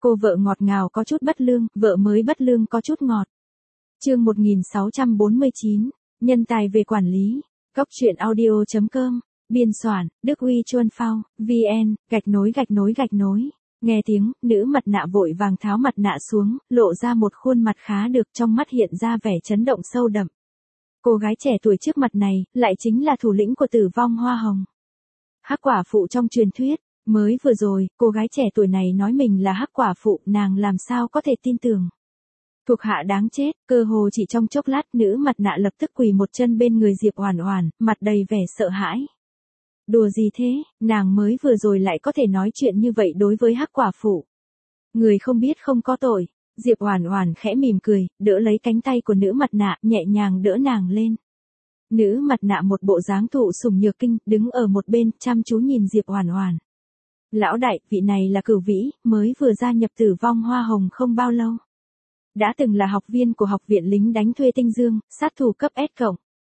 Cô vợ ngọt ngào có chút bất lương, vợ mới bất lương có chút ngọt. Chương 1649, nhân tài về quản lý. Góc truyện audio.com, biên soạn, Đức Huy Chuân Phao, VN, _. Nghe tiếng, nữ mặt nạ vội vàng tháo mặt nạ xuống, lộ ra một khuôn mặt khá được, trong mắt hiện ra vẻ chấn động sâu đậm. Cô gái trẻ tuổi trước mặt này, lại chính là thủ lĩnh của Tử Vong Hoa Hồng. Hắc quả phụ trong truyền thuyết. Mới vừa rồi, cô gái trẻ tuổi này nói mình là hắc quả phụ, nàng làm sao có thể tin tưởng. Thuộc hạ đáng chết, cơ hồ chỉ trong chốc lát, nữ mặt nạ lập tức quỳ một chân bên người Diệp Oản Oản, mặt đầy vẻ sợ hãi. Đùa gì thế, nàng mới vừa rồi lại có thể nói chuyện như vậy đối với hắc quả phụ. Người không biết không có tội. Diệp Oản Oản khẽ mỉm cười, đỡ lấy cánh tay của nữ mặt nạ, nhẹ nhàng đỡ nàng lên. Nữ mặt nạ một bộ dáng thụ sủng nhược kinh, đứng ở một bên, chăm chú nhìn Diệp Oản Oản. Lão đại, vị này là Cửu Vĩ, mới vừa gia nhập Tử Vong Hoa Hồng không bao lâu. Đã từng là học viên của học viện lính đánh thuê Tinh Dương, sát thủ cấp S+.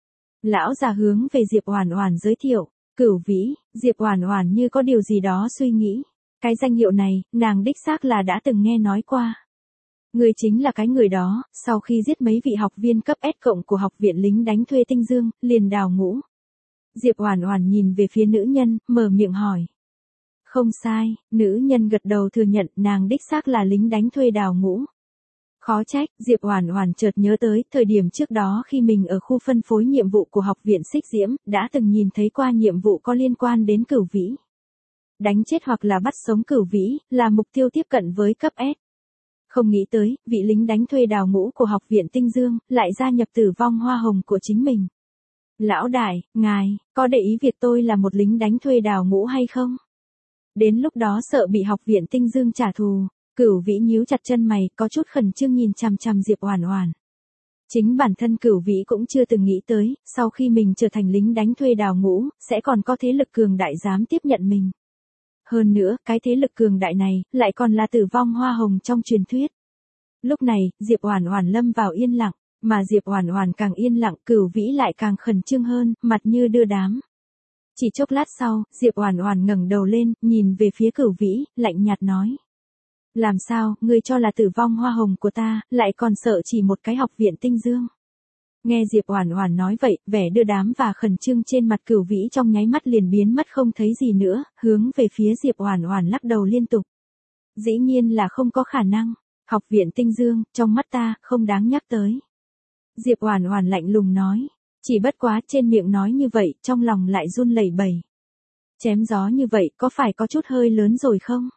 Lão già hướng về Diệp Oản Oản giới thiệu, Cửu Vĩ. Diệp Oản Oản như có điều gì đó suy nghĩ. Cái danh hiệu này, nàng đích xác là đã từng nghe nói qua. Người chính là cái người đó, sau khi giết mấy vị học viên cấp S+ của học viện lính đánh thuê Tinh Dương, liền đào ngũ. Diệp Oản Oản nhìn về phía nữ nhân, mở miệng hỏi. Không sai, nữ nhân gật đầu thừa nhận, nàng đích xác là lính đánh thuê đào ngũ. Khó trách, Diệp Oản Oản chợt nhớ tới, thời điểm trước đó khi mình ở khu phân phối nhiệm vụ của học viện Xích Diễm, đã từng nhìn thấy qua nhiệm vụ có liên quan đến Cửu Vĩ. Đánh chết hoặc là bắt sống Cửu Vĩ, là mục tiêu tiếp cận với cấp S. Không nghĩ tới, vị lính đánh thuê đào ngũ của học viện Tinh Dương, lại gia nhập Tử Vong Hoa Hồng của chính mình. Lão đại, ngài, có để ý việc tôi là một lính đánh thuê đào ngũ hay không? Đến lúc đó sợ bị học viện Tinh Dương trả thù. Cửu Vĩ nhíu chặt chân mày, có chút khẩn trương nhìn chằm chằm Diệp Oản Oản. Chính bản thân Cửu Vĩ cũng chưa từng nghĩ tới, sau khi mình trở thành lính đánh thuê đào ngũ, sẽ còn có thế lực cường đại dám tiếp nhận mình. Hơn nữa, cái thế lực cường đại này, lại còn là Tử Vong Hoa Hồng trong truyền thuyết. Lúc này, Diệp Oản Oản lâm vào yên lặng, mà Diệp Oản Oản càng yên lặng, Cửu Vĩ lại càng khẩn trương hơn, mặt như đưa đám. Chỉ chốc lát sau, Diệp Oản Oản ngẩng đầu lên, nhìn về phía Cửu Vĩ, lạnh nhạt nói. Làm sao, ngươi cho là Tử Vong Hoa Hồng của ta, lại còn sợ chỉ một cái học viện Tinh Dương. Nghe Diệp Oản Oản nói vậy, vẻ đưa đám và khẩn trương trên mặt Cửu Vĩ trong nháy mắt liền biến mất không thấy gì nữa, hướng về phía Diệp Oản Oản lắc đầu liên tục. Dĩ nhiên là không có khả năng, học viện Tinh Dương, trong mắt ta, không đáng nhắc tới. Diệp Oản Oản lạnh lùng nói, chỉ bất quá trên miệng nói như vậy, trong lòng lại run lẩy bẩy. Chém gió như vậy, có phải có chút hơi lớn rồi không?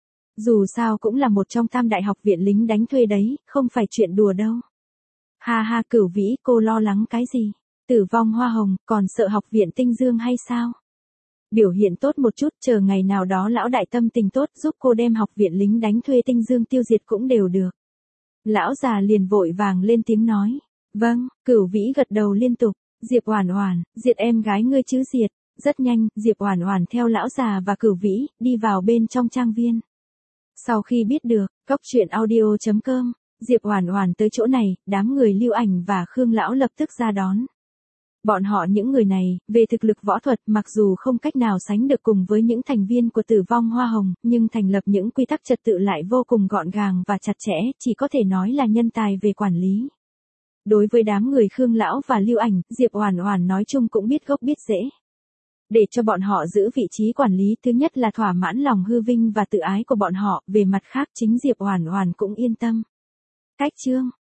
Dù sao cũng là một trong tam đại học viện lính đánh thuê đấy, không phải chuyện đùa đâu. Ha ha, Cửu Vĩ, cô lo lắng cái gì? Tử Vong Hoa Hồng, còn sợ học viện Tinh Dương hay sao? Biểu hiện tốt một chút, chờ ngày nào đó lão đại tâm tình tốt giúp cô đem học viện lính đánh thuê Tinh Dương tiêu diệt cũng đều được. Lão già liền vội vàng lên tiếng nói. Vâng, Cửu Vĩ gật đầu liên tục. Diệp Oản Oản, diệt em gái ngươi chứ diệt. Rất nhanh, Diệp Oản Oản theo lão già và Cửu Vĩ, đi vào bên trong trang viên. Sau khi biết được, góc truyện audio.com, Diệp Oản Oản tới chỗ này, đám người Lưu Ảnh và Khương Lão lập tức ra đón. Bọn họ những người này, về thực lực võ thuật mặc dù không cách nào sánh được cùng với những thành viên của Tử Vong Hoa Hồng, nhưng thành lập những quy tắc trật tự lại vô cùng gọn gàng và chặt chẽ, chỉ có thể nói là nhân tài về quản lý. Đối với đám người Khương Lão và Lưu Ảnh, Diệp Oản Oản nói chung cũng biết gốc biết rễ. Để cho bọn họ giữ vị trí quản lý, thứ nhất là thỏa mãn lòng hư vinh và tự ái của bọn họ, về mặt khác chính Diệp Oản Oản cũng yên tâm. Cách chương